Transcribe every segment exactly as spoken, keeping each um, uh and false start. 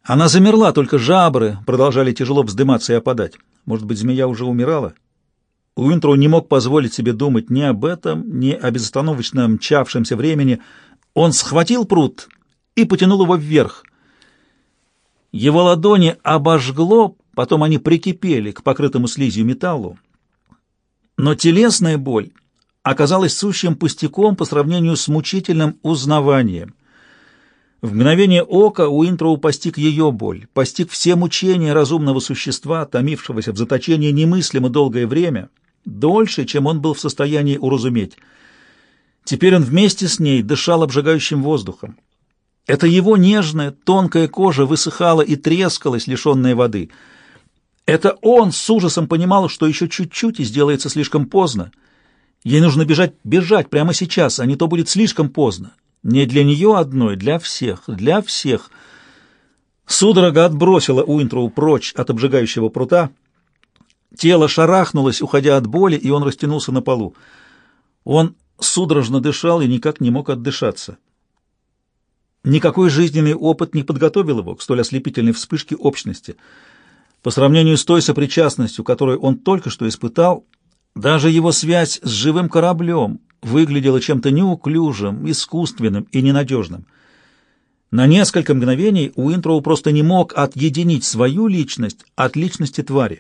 Она замерла, только жабры продолжали тяжело вздыматься и опадать. Может быть, змея уже умирала? Уинтроу не мог позволить себе думать ни об этом, ни о безостановочно мчавшемся времени. Он схватил пруд и потянул его вверх. Его ладони обожгло, потом они прикипели к покрытому слизью металлу. Но телесная боль оказалась сущим пустяком по сравнению с мучительным узнаванием. В мгновение ока Уинтроу постиг ее боль, постиг все мучения разумного существа, томившегося в заточении немыслимо долгое время, дольше, чем он был в состоянии уразуметь. Теперь он вместе с ней дышал обжигающим воздухом. Это его нежная, тонкая кожа высыхала и трескалась, лишенная воды. Это он с ужасом понимал, что еще чуть-чуть и сделается слишком поздно. Ей нужно бежать, бежать прямо сейчас, а не то будет слишком поздно. Не для нее одной, для всех, для всех. Судорога отбросила Уинтроу прочь от обжигающего прута. Тело шарахнулось, уходя от боли, и он растянулся на полу. Он судорожно дышал и никак не мог отдышаться. Никакой жизненный опыт не подготовил его к столь ослепительной вспышке общности. По сравнению с той сопричастностью, которую он только что испытал, даже его связь с живым кораблем выглядела чем-то неуклюжим, искусственным и ненадежным. На несколько мгновений Уинтроу просто не мог отъединить свою личность от личности твари.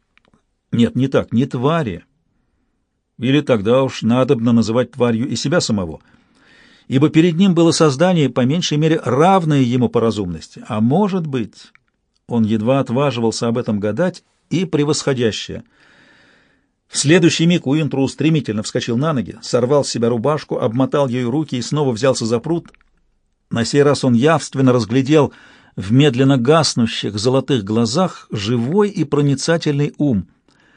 Нет, не так, не твари. Или тогда уж надобно называть тварью и себя самого, ибо перед ним было создание, по меньшей мере, равное ему по разумности, а может быть, он едва отваживался об этом гадать, и превосходящее. В следующий миг Уинтроу стремительно вскочил на ноги, сорвал с себя рубашку, обмотал ею руки и снова взялся за пруд. На сей раз он явственно разглядел в медленно гаснущих золотых глазах живой и проницательный ум.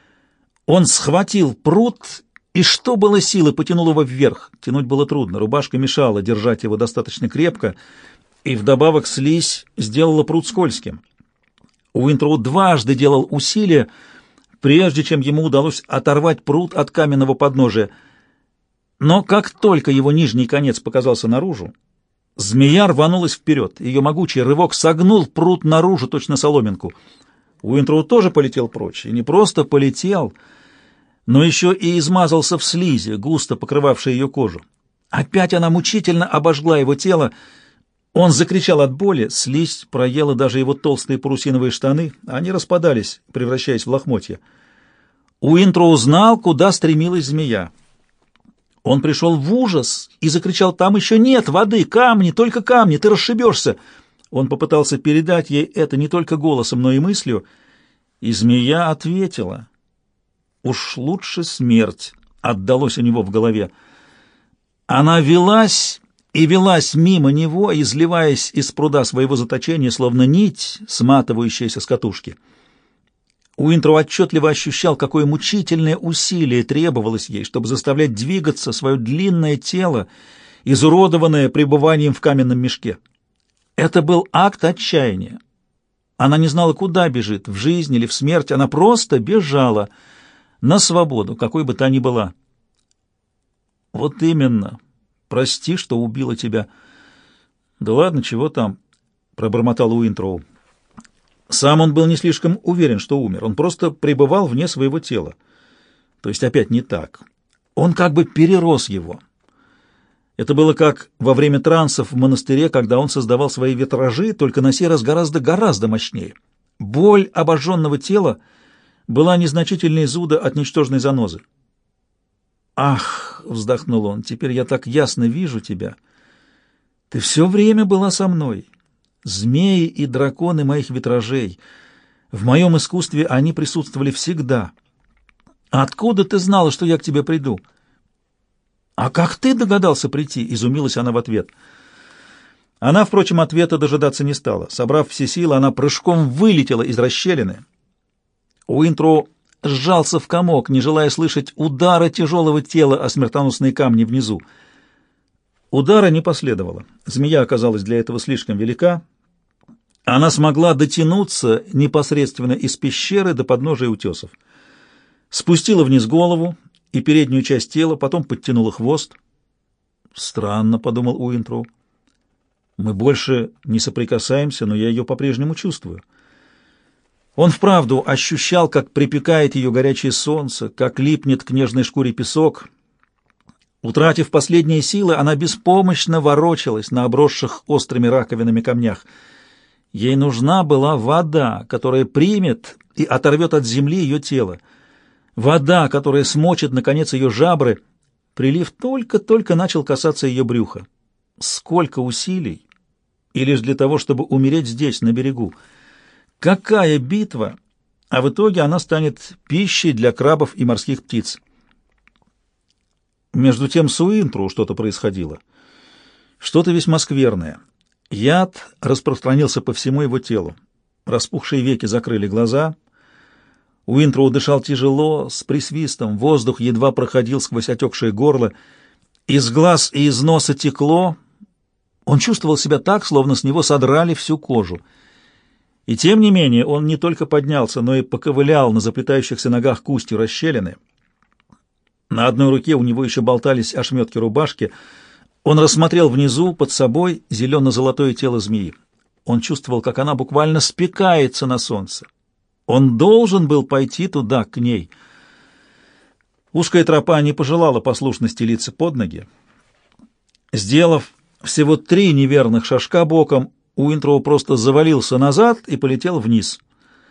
Он схватил пруд и, что было силы, потянул его вверх. Тянуть было трудно, рубашка мешала держать его достаточно крепко, и вдобавок слизь сделала пруд скользким. Уинтроу дважды делал усилия, прежде чем ему удалось оторвать пруд от каменного подножия. Но как только его нижний конец показался наружу, змея рванулась вперед. Ее могучий рывок согнул пруд наружу, точно соломинку. Уинтроу тоже полетел прочь, и не просто полетел, но еще и измазался в слизи, густо покрывавшей ее кожу. Опять она мучительно обожгла его тело. Он закричал от боли, слизь проела даже его толстые парусиновые штаны, они распадались, превращаясь в лохмотья. Уинтроу знал, куда стремилась змея. Он пришел в ужас и закричал: «Там еще нет воды, камни, только камни, ты расшибешься!» Он попытался передать ей это не только голосом, но и мыслью, и змея ответила. «Уж лучше смерть», — отдалось у него в голове. Она велась и велась мимо него, изливаясь из пруда своего заточения, словно нить, сматывающаяся с катушки. Уинтроу отчетливо ощущал, какое мучительное усилие требовалось ей, чтобы заставлять двигаться свое длинное тело, изуродованное пребыванием в каменном мешке. Это был акт отчаяния. Она не знала, куда бежит, в жизнь или в смерть, она просто бежала на свободу, какой бы та ни была. «Вот именно. Прости, что убила тебя». «Да ладно, чего там?» — пробормотал Уинтроу. Сам он был не слишком уверен, что умер. Он просто пребывал вне своего тела. То есть опять не так. Он как бы перерос его. Это было как во время трансов в монастыре, когда он создавал свои витражи, только на сей раз гораздо-гораздо мощнее. Боль обожженного тела была незначительной зуда от ничтожной занозы. «Ах!» — вздохнул он. «Теперь я так ясно вижу тебя. Ты все время была со мной. Змеи и драконы моих витражей. В моем искусстве они присутствовали всегда. Откуда ты знала, что я к тебе приду?» «А как ты догадался прийти?» — изумилась она в ответ. Она, впрочем, ответа дожидаться не стала. Собрав все силы, она прыжком вылетела из расщелины. Уинтроу сжался в комок, не желая слышать удара тяжелого тела о смертоносные камни внизу. Удара не последовало. Змея оказалась для этого слишком велика. Она смогла дотянуться непосредственно из пещеры до подножия утесов. Спустила вниз голову и переднюю часть тела, потом подтянула хвост. «Странно», — подумал Уинтроу. Мы больше не соприкасаемся, но я ее по-прежнему чувствую. Он вправду ощущал, как припекает ее горячее солнце, как липнет к нежной шкуре песок. Утратив последние силы, она беспомощно ворочалась на обросших острыми раковинами камнях. Ей нужна была вода, которая примет и оторвет от земли ее тело. Вода, которая смочит, наконец, ее жабры. Прилив только-только начал касаться ее брюха. Сколько усилий! И лишь для того, чтобы умереть здесь, на берегу. Какая битва! А в итоге она станет пищей для крабов и морских птиц. Между тем с Уинтроу что-то происходило. Что-то весьма скверное. Яд распространился по всему его телу. Распухшие веки закрыли глаза. Уинтроу дышал тяжело, с присвистом. Воздух едва проходил сквозь отекшее горло. Из глаз и из носа текло. Он чувствовал себя так, словно с него содрали всю кожу. И тем не менее он не только поднялся, но и поковылял на заплетающихся ногах к устью расщелины. На одной руке у него еще болтались ошметки рубашки. Он рассмотрел внизу, под собой, зелено-золотое тело змеи. Он чувствовал, как она буквально спекается на солнце. Он должен был пойти туда, к ней. Узкая тропа не пожелала послушно стелиться под ноги. Сделав всего три неверных шажка боком, Уинтроу просто завалился назад и полетел вниз.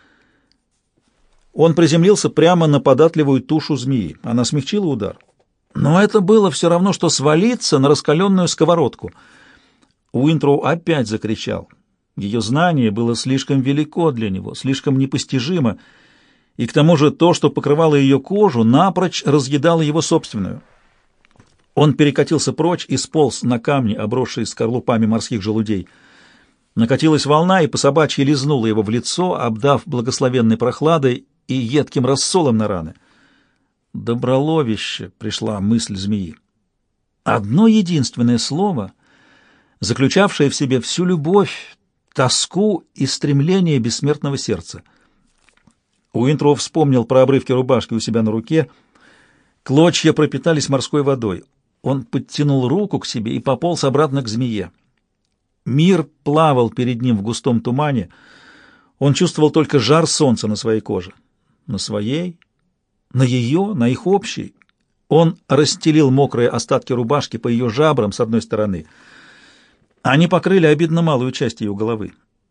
Он приземлился прямо на податливую тушу змеи. Она смягчила удар. Но это было все равно, что свалиться на раскаленную сковородку. Уинтроу опять закричал. Ее знание было слишком велико для него, слишком непостижимо, и к тому же то, что покрывало ее кожу, напрочь разъедало его собственную. Он перекатился прочь и сполз на камни, обросшие скорлупами морских желудей. Накатилась волна и по собачьи лизнула его в лицо, обдав благословенной прохладой и едким рассолом на раны. «Доброловище», — пришла мысль змеи. Одно единственное слово, заключавшее в себе всю любовь, тоску и стремление бессмертного сердца. Уинтроу вспомнил про обрывки рубашки у себя на руке. Клочья пропитались морской водой. Он подтянул руку к себе и пополз обратно к змее. Мир плавал перед ним в густом тумане. Он чувствовал только жар солнца на своей коже. На своей, на ее, на их общей. Он расстелил мокрые остатки рубашки по ее жабрам с одной стороны. Они покрыли обидно малую часть ее головы.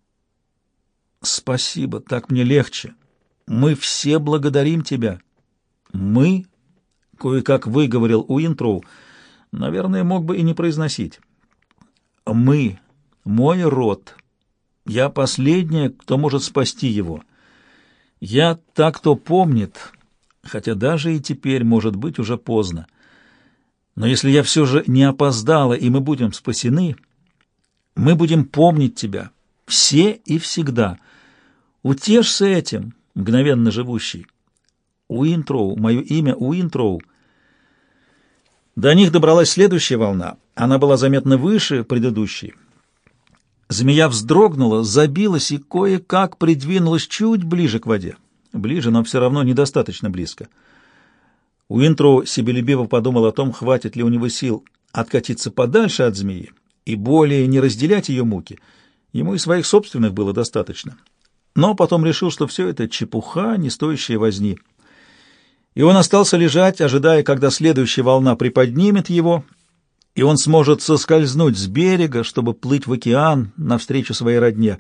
«Спасибо, так мне легче. Мы все благодарим тебя». «Мы?» — кое-как выговорил Уинтроу. Наверное, мог бы и не произносить. «Мы, мой род. Я последняя, кто может спасти его. Я та, кто помнит, хотя даже и теперь, может быть, уже поздно. Но если я все же не опоздала, и мы будем спасены, мы будем помнить тебя, все и всегда. Утешься этим, мгновенно живущий. Уинтроу, мое имя Уинтроу». До них добралась следующая волна. Она была заметно выше предыдущей. Змея вздрогнула, забилась и кое-как придвинулась чуть ближе к воде. Ближе, но все равно недостаточно близко. Уинтроу себелюбиво подумал о том, хватит ли у него сил откатиться подальше от змеи и более не разделять ее муки. Ему и своих собственных было достаточно. Но потом решил, что все это чепуха, не стоящая возни. И он остался лежать, ожидая, когда следующая волна приподнимет его, и он сможет соскользнуть с берега, чтобы плыть в океан навстречу своей родне.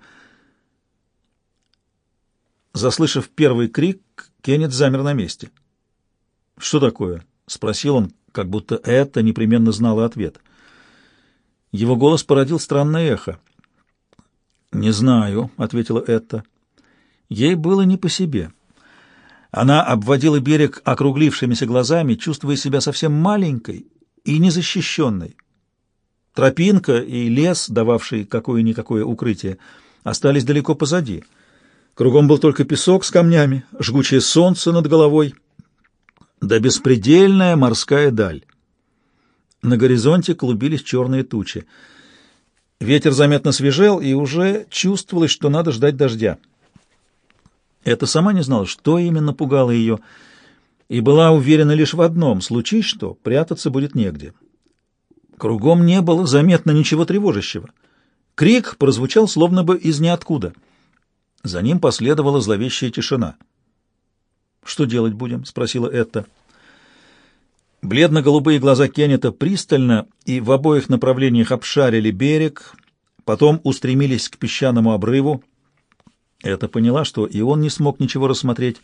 Заслышав первый крик, Кеннет замер на месте. «Что такое?» — спросил он, как будто это непременно знало ответ. Его голос породил странное эхо. «Не знаю», — ответила Этта. Ей было не по себе. Она обводила берег округлившимися глазами, чувствуя себя совсем маленькой и незащищенной. Тропинка и лес, дававший какое-никакое укрытие, остались далеко позади. Кругом был только песок с камнями, жгучее солнце над головой, да беспредельная морская даль. На горизонте клубились черные тучи. Ветер заметно свежел, и уже чувствовалось, что надо ждать дождя. Эта сама не знала, что именно пугало ее, и была уверена лишь в одном — случись что, прятаться будет негде. Кругом не было заметно ничего тревожащего. Крик прозвучал словно бы из ниоткуда. За ним последовала зловещая тишина. «Что делать будем?» — спросила Этта. Бледно-голубые глаза Кеннета пристально и в обоих направлениях обшарили берег, потом устремились к песчаному обрыву. Этта поняла, что и он не смог ничего рассмотреть.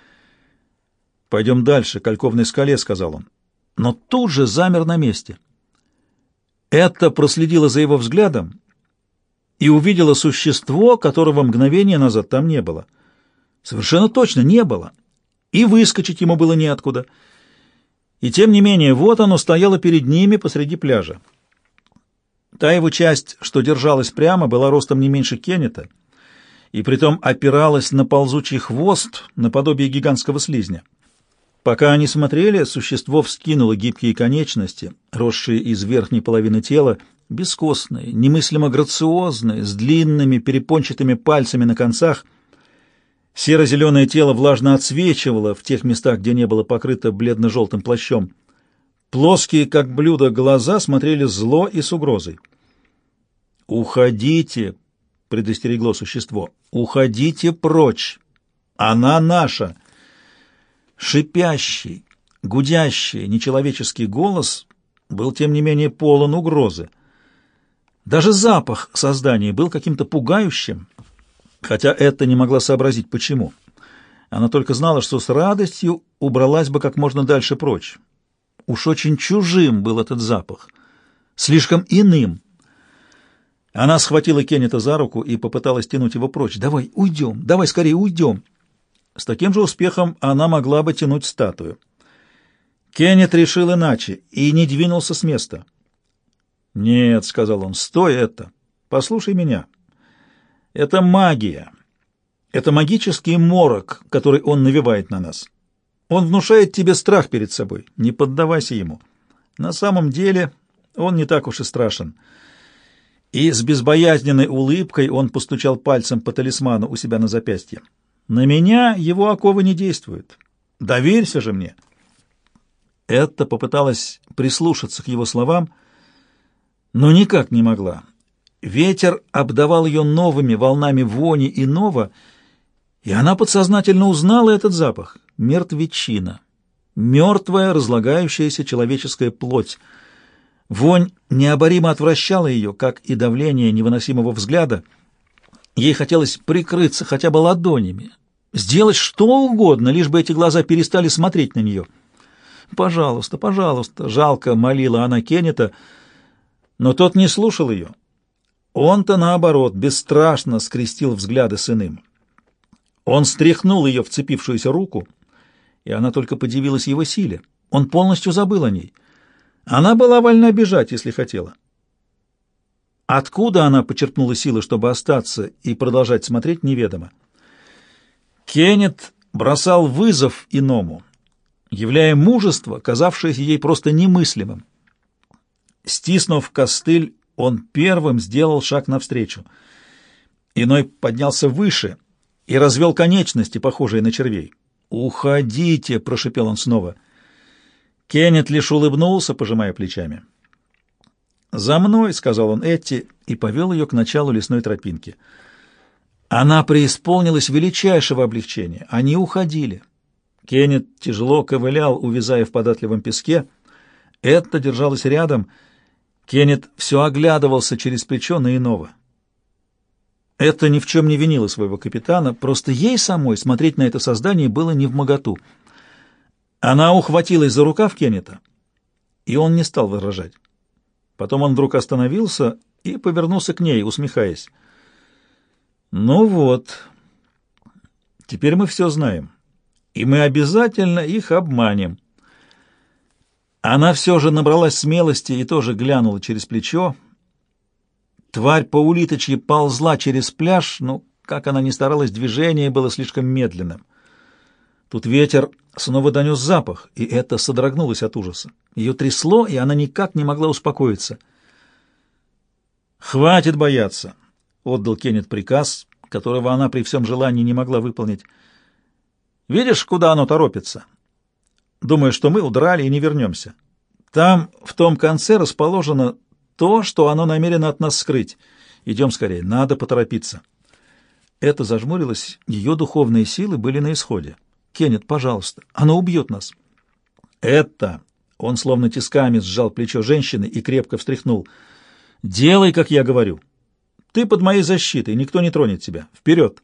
«Пойдем дальше, к Ольковной скале», — сказал он. Но тут же замер на месте. Этта проследила за его взглядом и увидела существо, которого мгновение назад там не было. Совершенно точно не было. И выскочить ему было неоткуда. И тем не менее, вот оно стояло перед ними посреди пляжа. Та его часть, что держалась прямо, была ростом не меньше Кеннета, и притом опиралась на ползучий хвост, наподобие гигантского слизня. Пока они смотрели, существо вскинуло гибкие конечности, росшие из верхней половины тела, бескостные, немыслимо грациозные, с длинными перепончатыми пальцами на концах. Серо-зеленое тело влажно отсвечивало в тех местах, где не было покрыто бледно-желтым плащом. Плоские, как блюдо, глаза смотрели зло и с угрозой. «Уходите!» — предостерегло существо. «Уходите прочь! Она наша!» Шипящий, гудящий, нечеловеческий голос был, тем не менее, полон угрозы. Даже запах создания был каким-то пугающим, хотя это не могла сообразить, почему. Она только знала, что с радостью убралась бы как можно дальше прочь. Уж очень чужим был этот запах, слишком иным. Она схватила Кеннета за руку и попыталась тянуть его прочь. «Давай, уйдем! Давай скорее уйдем!» С таким же успехом она могла бы тянуть статую. Кеннет решил иначе и не двинулся с места. «Нет», — сказал он, — «стой это! Послушай меня. Это магия. Это магический морок, который он навевает на нас. Он внушает тебе страх перед собой. Не поддавайся ему. На самом деле он не так уж и страшен». И с безбоязненной улыбкой он постучал пальцем по талисману у себя на запястье. «На меня его оковы не действуют. Доверься же мне». Этта попыталась прислушаться к его словам, но никак не могла. Ветер обдавал ее новыми волнами вони иного, и она подсознательно узнала этот запах — мертвечина, мертвая, разлагающаяся человеческая плоть. Вонь необоримо отвращала ее, как и давление невыносимого взгляда. Ей хотелось прикрыться хотя бы ладонями, сделать что угодно, лишь бы эти глаза перестали смотреть на нее. «Пожалуйста, пожалуйста», — жалко молила она Кеннета, но тот не слушал ее. Он-то, наоборот, бесстрашно скрестил взгляды с иным. Он стряхнул ее вцепившуюся руку, и она только подивилась его силе. Он полностью забыл о ней. Она была вольна бежать, если хотела. Откуда она почерпнула силы, чтобы остаться и продолжать смотреть, неведомо. Кеннет бросал вызов иному, являя мужество, казавшееся ей просто немыслимым. Стиснув костыль, он первым сделал шаг навстречу. Иной поднялся выше и развел конечности, похожие на червей. «Уходите!» — прошипел он снова. Кеннет лишь улыбнулся, пожимая плечами. «За мной!» — сказал он Этти и повел ее к началу лесной тропинки. Она преисполнилась величайшего облегчения. Они уходили. Кеннет тяжело ковылял, увязая в податливом песке. Этта держалась рядом. Кеннет все оглядывался через плечо на иного. Этта ни в чем не винила своего капитана, просто ей самой смотреть на это создание было невмоготу. Она ухватилась за рукав Кеннета, и он не стал возражать. Потом он вдруг остановился и повернулся к ней, усмехаясь. «Ну вот, теперь мы все знаем, и мы обязательно их обманем». Она все же набралась смелости и тоже глянула через плечо. Тварь по-улиточьи ползла через пляж, но, как она ни старалась, движение было слишком медленным. Тут ветер снова донес запах, и это содрогнулось от ужаса. Ее трясло, и она никак не могла успокоиться. «Хватит бояться», — отдал Кеннет приказ, которого она при всем желании не могла выполнить. «Видишь, куда оно торопится? Думаю, что мы удрали и не вернемся. Там, в том конце, расположено то, что оно намерено от нас скрыть, Идем скорее, надо поторопиться. Эта зажмурилась, ее духовные силы были на исходе. Кеннет, пожалуйста, оно убьет нас. Это... Он словно тисками сжал плечо женщины и крепко встряхнул. «Делай, как я говорю. Ты под моей защитой, никто не тронет тебя. Вперед!»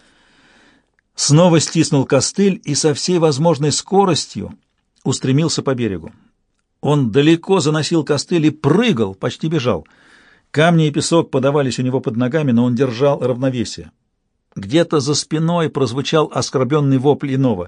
Снова стиснул костыль и со всей возможной скоростью устремился по берегу. Он далеко заносил костыль и прыгал, почти бежал. Камни и песок подавались у него под ногами, но он держал равновесие. Где-то за спиной прозвучал оскорбленный вопль иного.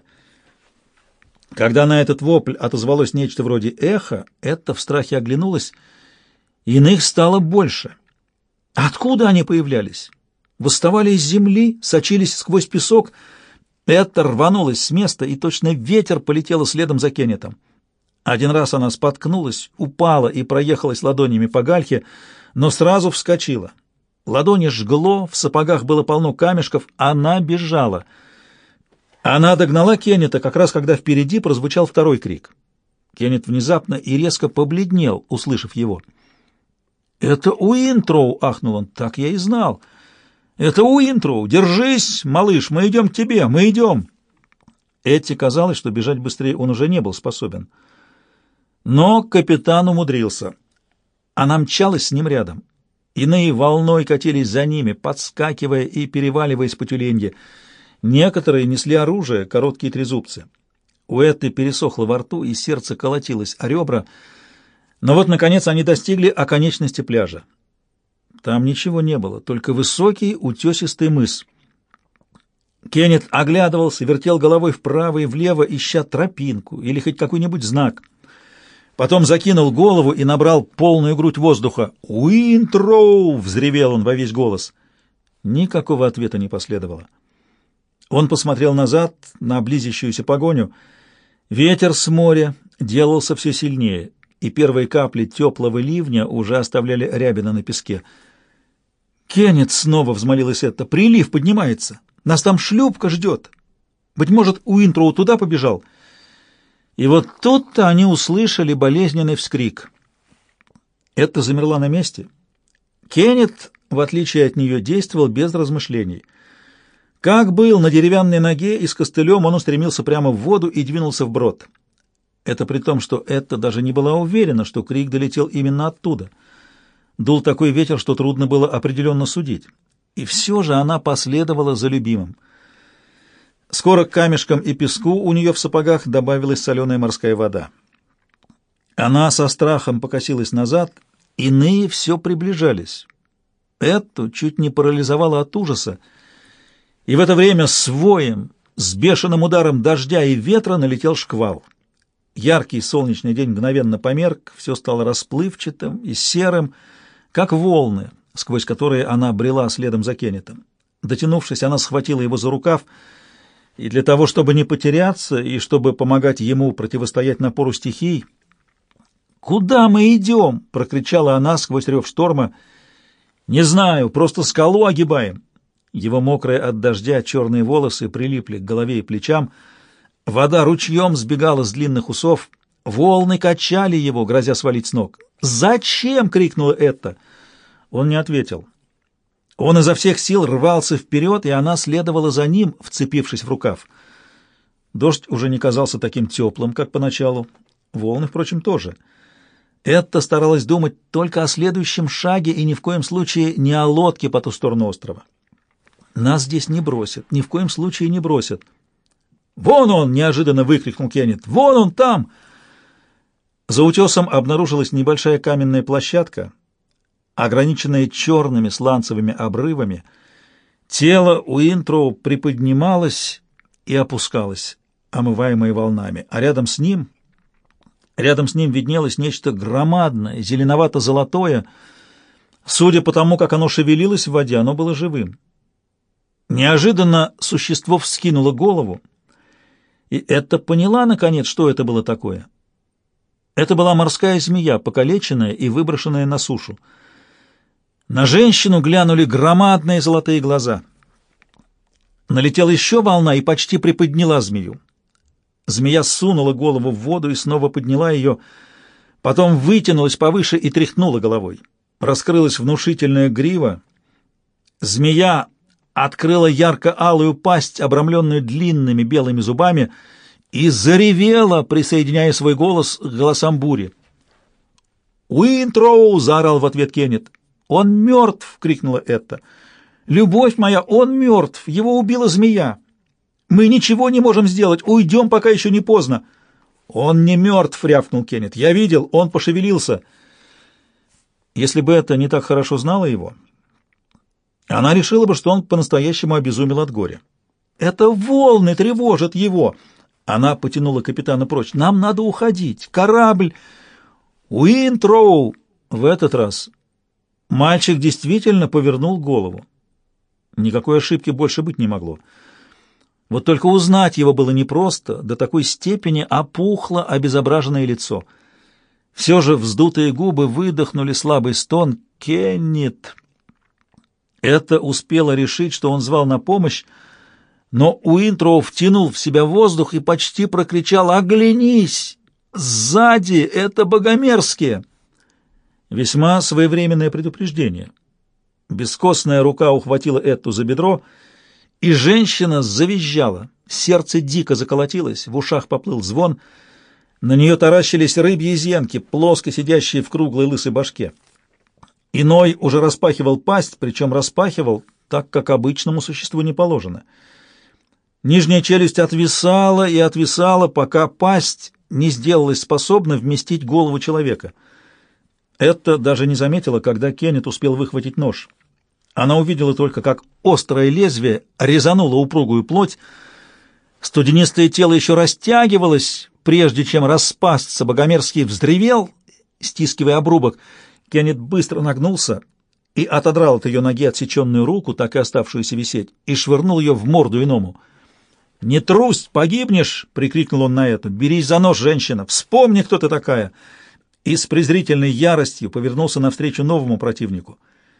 Когда на этот вопль отозвалось нечто вроде эха, это в страхе оглянулось. Иных стало больше. Откуда они появлялись? Восставали из земли, сочились сквозь песок. Это рванулось с места, и точно ветер полетело следом за Кеннетом. Один раз она споткнулась, упала и проехалась ладонями по гальке, но сразу вскочила. Ладони жгло, в сапогах было полно камешков, она бежала. Она догнала Кеннета, как раз когда впереди прозвучал второй крик. Кеннет внезапно и резко побледнел, услышав его. «Это Уинтроу!» — ахнул он. «Так я и знал!» «Это Уинтроу! Держись, малыш, мы идем к тебе, мы идем!» Эдди казалось, что бежать быстрее он уже не был способен. Но капитан умудрился. Она мчалась с ним рядом. Иные волной катились за ними, подскакивая и переваливаясь по тюленье. Некоторые несли оружие, короткие трезубцы. У Этты пересохло во рту, и сердце колотилось о ребра. Но вот, наконец, они достигли оконечности пляжа. Там ничего не было, только высокий утесистый мыс. Кеннет оглядывался, вертел головой вправо и влево, ища тропинку или хоть какой-нибудь знак. Потом закинул голову и набрал полную грудь воздуха. «Уинтроу!» — взревел он во весь голос. Никакого ответа не последовало. Он посмотрел назад на близящуюся погоню. Ветер с моря делался все сильнее, и первые капли теплого ливня уже оставляли рябины на песке. «Кеннет!» — снова взмолилась Этта. «Прилив поднимается! Нас там шлюпка ждет! Быть может, Уинтроу туда побежал?» И вот тут-то они услышали болезненный вскрик. Этта замерла на месте. Кеннет, в отличие от нее, действовал без размышлений. Как был на деревянной ноге и с костылем, он устремился прямо в воду и двинулся вброд. Это при том, что Этта даже не была уверена, что крик долетел именно оттуда. Дул такой ветер, что трудно было определенно судить. И все же она последовала за любимым. Скоро к камешкам и песку у нее в сапогах добавилась соленая морская вода. Она со страхом покосилась назад, иные все приближались. Эту чуть не парализовала от ужаса, и в это время с воем, с бешеным ударом дождя и ветра налетел шквал. Яркий солнечный день мгновенно померк, все стало расплывчатым и серым, как волны, сквозь которые она брела следом за Кеннетом. Дотянувшись, она схватила его за рукав, и для того, чтобы не потеряться, и чтобы помогать ему противостоять напору стихий. «Куда мы идем?» — прокричала она сквозь рев шторма. «Не знаю, просто скалу огибаем». Его мокрые от дождя черные волосы прилипли к голове и плечам. Вода ручьем сбегала с длинных усов. Волны качали его, грозя свалить с ног. «Зачем?» — крикнула Этта. Он не ответил. Он изо всех сил рвался вперед, и она следовала за ним, вцепившись в рукав. Дождь уже не казался таким теплым, как поначалу. Волны, впрочем, тоже. Этта старалась думать только о следующем шаге и ни в коем случае не о лодке по ту сторону острова. «Нас здесь не бросят, ни в коем случае не бросят». «Вон он!» — неожиданно выкрикнул Кеннет. «Вон он там!» За утесом обнаружилась небольшая каменная площадка, ограниченная черными сланцевыми обрывами. Тело Уинтроу приподнималось и опускалось, омываемое волнами, а рядом с ним, рядом с ним виднелось нечто громадное, зеленовато-золотое. Судя по тому, как оно шевелилось в воде, оно было живым. Неожиданно существо вскинуло голову, и Этта поняла, наконец, что это было такое. Это была морская змея, покалеченная и выброшенная на сушу. На женщину глянули громадные золотые глаза. Налетела еще волна и почти приподняла змею. Змея сунула голову в воду и снова подняла ее, потом вытянулась повыше и тряхнула головой. Раскрылась внушительная грива, Змея открыла ярко-алую пасть, обрамленную длинными белыми зубами, и заревела, присоединяя свой голос к голосам бури. «Уинтроу!» — заорал в ответ Кеннет. «Он мертв!» — крикнула Этта. «Любовь моя, он мертв! Его убила змея! Мы ничего не можем сделать! Уйдем, пока еще не поздно!» «Он не мертв!» — рявкнул Кеннет. «Я видел, он пошевелился!» Если бы Этта не так хорошо знала его, она решила бы, что он по-настоящему обезумел от горя. «Это волны тревожат его!» Она потянула капитана прочь. «Нам надо уходить! Корабль!» «Уинтроу!» В этот раз мальчик действительно повернул голову. Никакой ошибки больше быть не могло. Вот только узнать его было непросто, до такой степени опухло обезображенное лицо. Все же вздутые губы выдохнули слабый стон «Кеннет!». Это успело решить, что он звал на помощь, но Уинтроу втянул в себя воздух и почти прокричал «Оглянись! Сзади! Это богомерзкие!» Весьма своевременное предупреждение. Бескостная рука ухватила Этту за бедро, и женщина завизжала. Сердце дико заколотилось, в ушах поплыл звон. На нее таращились рыбьи зенки, плоско сидящие в круглой лысой башке. Иной уже распахивал пасть, причем распахивал так, как обычному существу не положено. Нижняя челюсть отвисала и отвисала, пока пасть не сделалась способна вместить голову человека. Это даже не заметила, когда Кеннет успел выхватить нож. Она увидела только, как острое лезвие резануло упругую плоть. Студенистое тело еще растягивалось, прежде чем распасться. Богомерзкий взревел, стискивая обрубок. Кеннет быстро нагнулся и отодрал от ее ноги отсеченную руку, так и оставшуюся висеть, и швырнул ее в морду иному. «Не трусь, погибнешь!» — прикрикнул он на это. «Берись за нож, женщина! Вспомни, кто ты такая!» И с презрительной яростью повернулся навстречу новому противнику.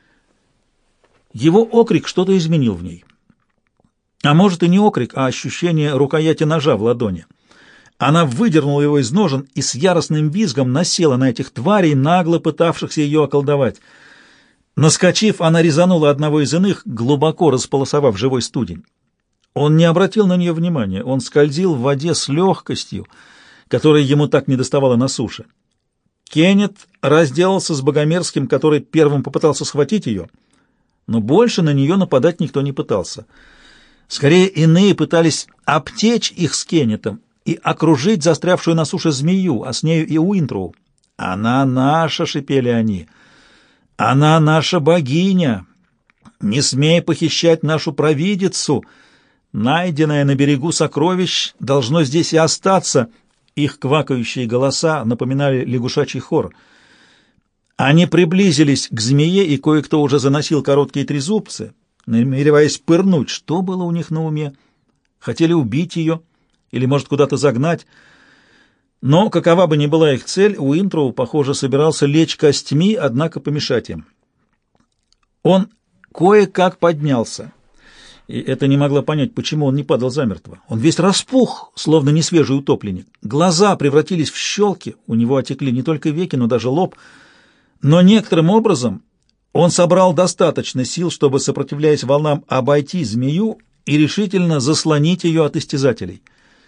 Его окрик что-то изменил в ней. А может и не окрик, а ощущение рукояти ножа в ладони. Она выдернула его из ножен и с яростным визгом насела на этих тварей, нагло пытавшихся ее околдовать. Наскочив, она резанула одного из иных, глубоко располосовав живой студень. Он не обратил на нее внимания, он скользил в воде с легкостью, которой ему так недоставало на суше. Кеннет разделался с богомерзким, который первым попытался схватить ее, но больше на нее нападать никто не пытался. Скорее, иные пытались обтечь их с Кеннетом и окружить застрявшую на суше змею, а с нею и Уинтроу. «Она наша!» — шипели они. «Она наша богиня! Не смей похищать нашу провидицу! Найденное на берегу сокровищ должно здесь и остаться!» Их квакающие голоса напоминали лягушачий хор. Они приблизились к змее, и кое-кто уже заносил короткие трезубцы, намереваясь пырнуть. Что было у них на уме? Хотели убить ее или, может, куда-то загнать? Но, какова бы ни была их цель, Уинтроу, похоже, собирался лечь костьми, однако помешать им. Он кое-как поднялся, и это не могла понять, почему он не падал замертво. Он весь распух, словно несвежий утопленник. Глаза превратились в щелки, у него отекли не только веки, но даже лоб. Но некоторым образом он собрал достаточно сил, чтобы, сопротивляясь волнам, обойти змею и решительно заслонить ее от истязателей.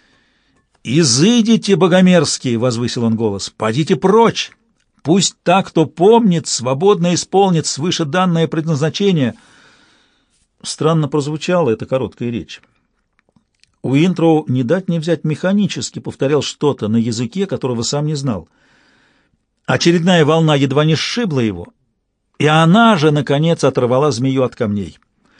«Изыдите, богомерзкие!» — возвысил он голос. «Подите прочь! Пусть та, кто помнит, свободно исполнит свыше данное предназначение». Странно прозвучала эта короткая речь. Уинтроу не дать не взять механически повторял что-то на языке, которого сам не знал. Очередная волна едва не сшибла его, и она же, наконец, оторвала змею от камней.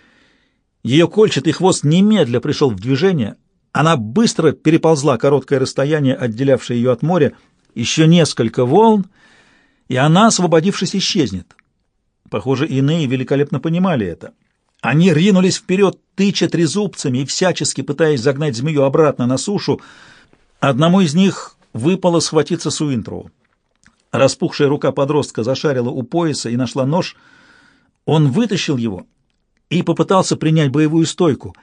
Ее кольчатый хвост немедля пришел в движение. Она быстро переползла короткое расстояние, отделявшее ее от моря, еще несколько волн, и она, освободившись, исчезнет. Похоже, иные великолепно понимали это. Они ринулись вперед, тыча трезубцами и всячески пытаясь загнать змею обратно на сушу. Одному из них выпало схватиться с Уинтроу. Распухшая рука подростка зашарила у пояса и нашла нож. Он вытащил его и попытался принять боевую стойку.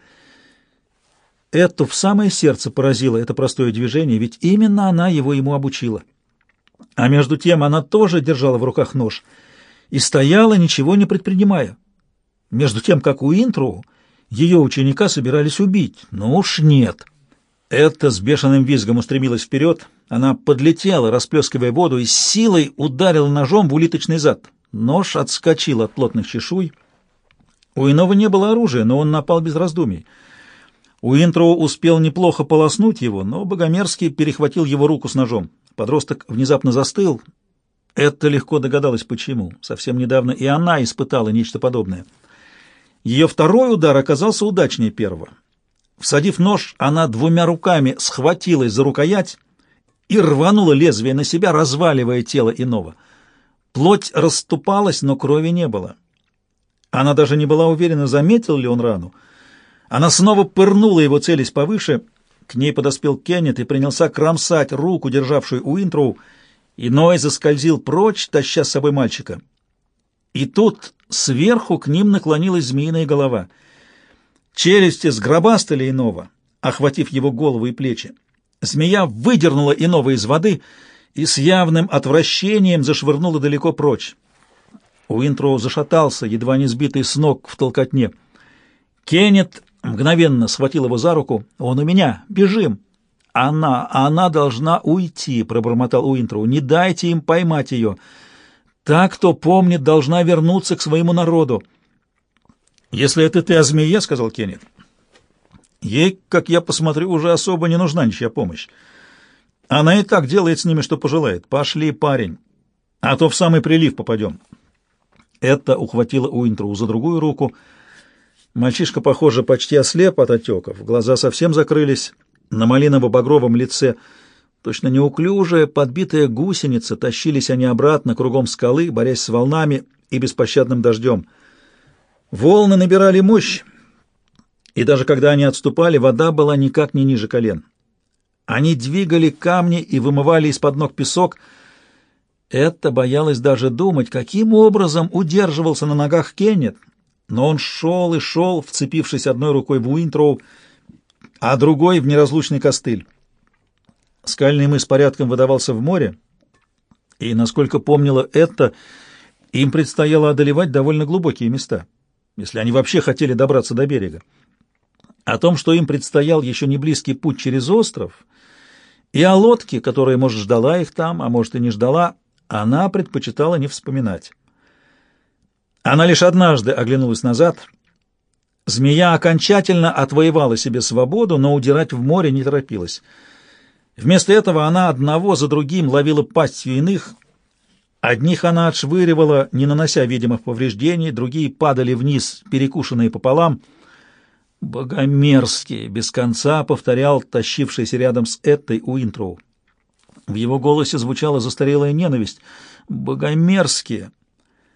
Эту в самое сердце поразило это простое движение, ведь именно она его ему обучила. А между тем она тоже держала в руках нож и стояла, ничего не предпринимая. между тем как Уинтроу ее ученика собирались убить. Ну уж нет. Эта с бешеным визгом устремилась вперед. Она подлетела, расплескивая воду, и с силой ударила ножом в улиточный зад. Нож отскочил от плотных чешуй. У иного не было оружия, но он напал без раздумий. Уинтроу успел неплохо полоснуть его, но Богомерзкий перехватил его руку с ножом. Подросток внезапно застыл. Это легко догадалась, почему. Совсем недавно и она испытала нечто подобное. Ее второй удар оказался удачнее первого. Всадив нож, она двумя руками схватилась за рукоять и рванула лезвие на себя, разваливая тело иного. Плоть расступалась, но крови не было. Она даже не была уверена, заметил ли он рану. Она снова пырнула его, целясь повыше. К ней подоспел Кеннет и принялся кромсать руку, державшую Уинтроу. Иной заскользил прочь, таща с собой мальчика. И тут сверху к ним наклонилась змеиная голова. Челюсти сгробастали иного, охватив его голову и плечи. Змея выдернула иного из воды и с явным отвращением зашвырнула далеко прочь. Уинтроу зашатался, едва не сбитый с ног в толкотне. Кеннет мгновенно схватил его за руку. «Он у меня! Бежим!» «Она, она должна уйти!» — пробормотал Уинтроу. «Не дайте им поймать ее! Та, кто помнит, должна вернуться к своему народу!» «Если это ты о змее, — сказал Кеннет, — ей, как я посмотрю, уже особо не нужна ничья помощь. Она и так делает с ними, что пожелает. Пошли, парень, а то в самый прилив попадем». Это ухватило Уинтроу за другую руку. Мальчишка, похоже, почти ослеп от отеков. Глаза совсем закрылись. На малиново-багровом лице точно неуклюжая, подбитая гусеница. Тащились они обратно кругом скалы, борясь с волнами и беспощадным дождем. Волны набирали мощь, и даже когда они отступали, вода была никак не ниже колен. Они двигали камни и вымывали из-под ног песок. Это боялась даже думать, каким образом удерживался на ногах Кеннет. Но он шел и шел, вцепившись одной рукой в Уинтроу, а другой в неразлучный костыль. Скальный мыс порядком выдавался в море, и, насколько помнила это, им предстояло одолевать довольно глубокие места, если они вообще хотели добраться до берега. О том, что им предстоял еще не близкий путь через остров, и о лодке, которая, может, ждала их там, а может, и не ждала, она предпочитала не вспоминать. Она лишь однажды оглянулась назад. Змея окончательно отвоевала себе свободу, но удирать в море не торопилась. Вместо этого она одного за другим ловила пастью иных. Одних она отшвыривала, не нанося видимых повреждений, другие падали вниз, перекушенные пополам. «Богомерзкие!» — без конца повторял тащившийся рядом с этой Уинтроу. В его голосе звучала застарелая ненависть. «Богомерзкие!»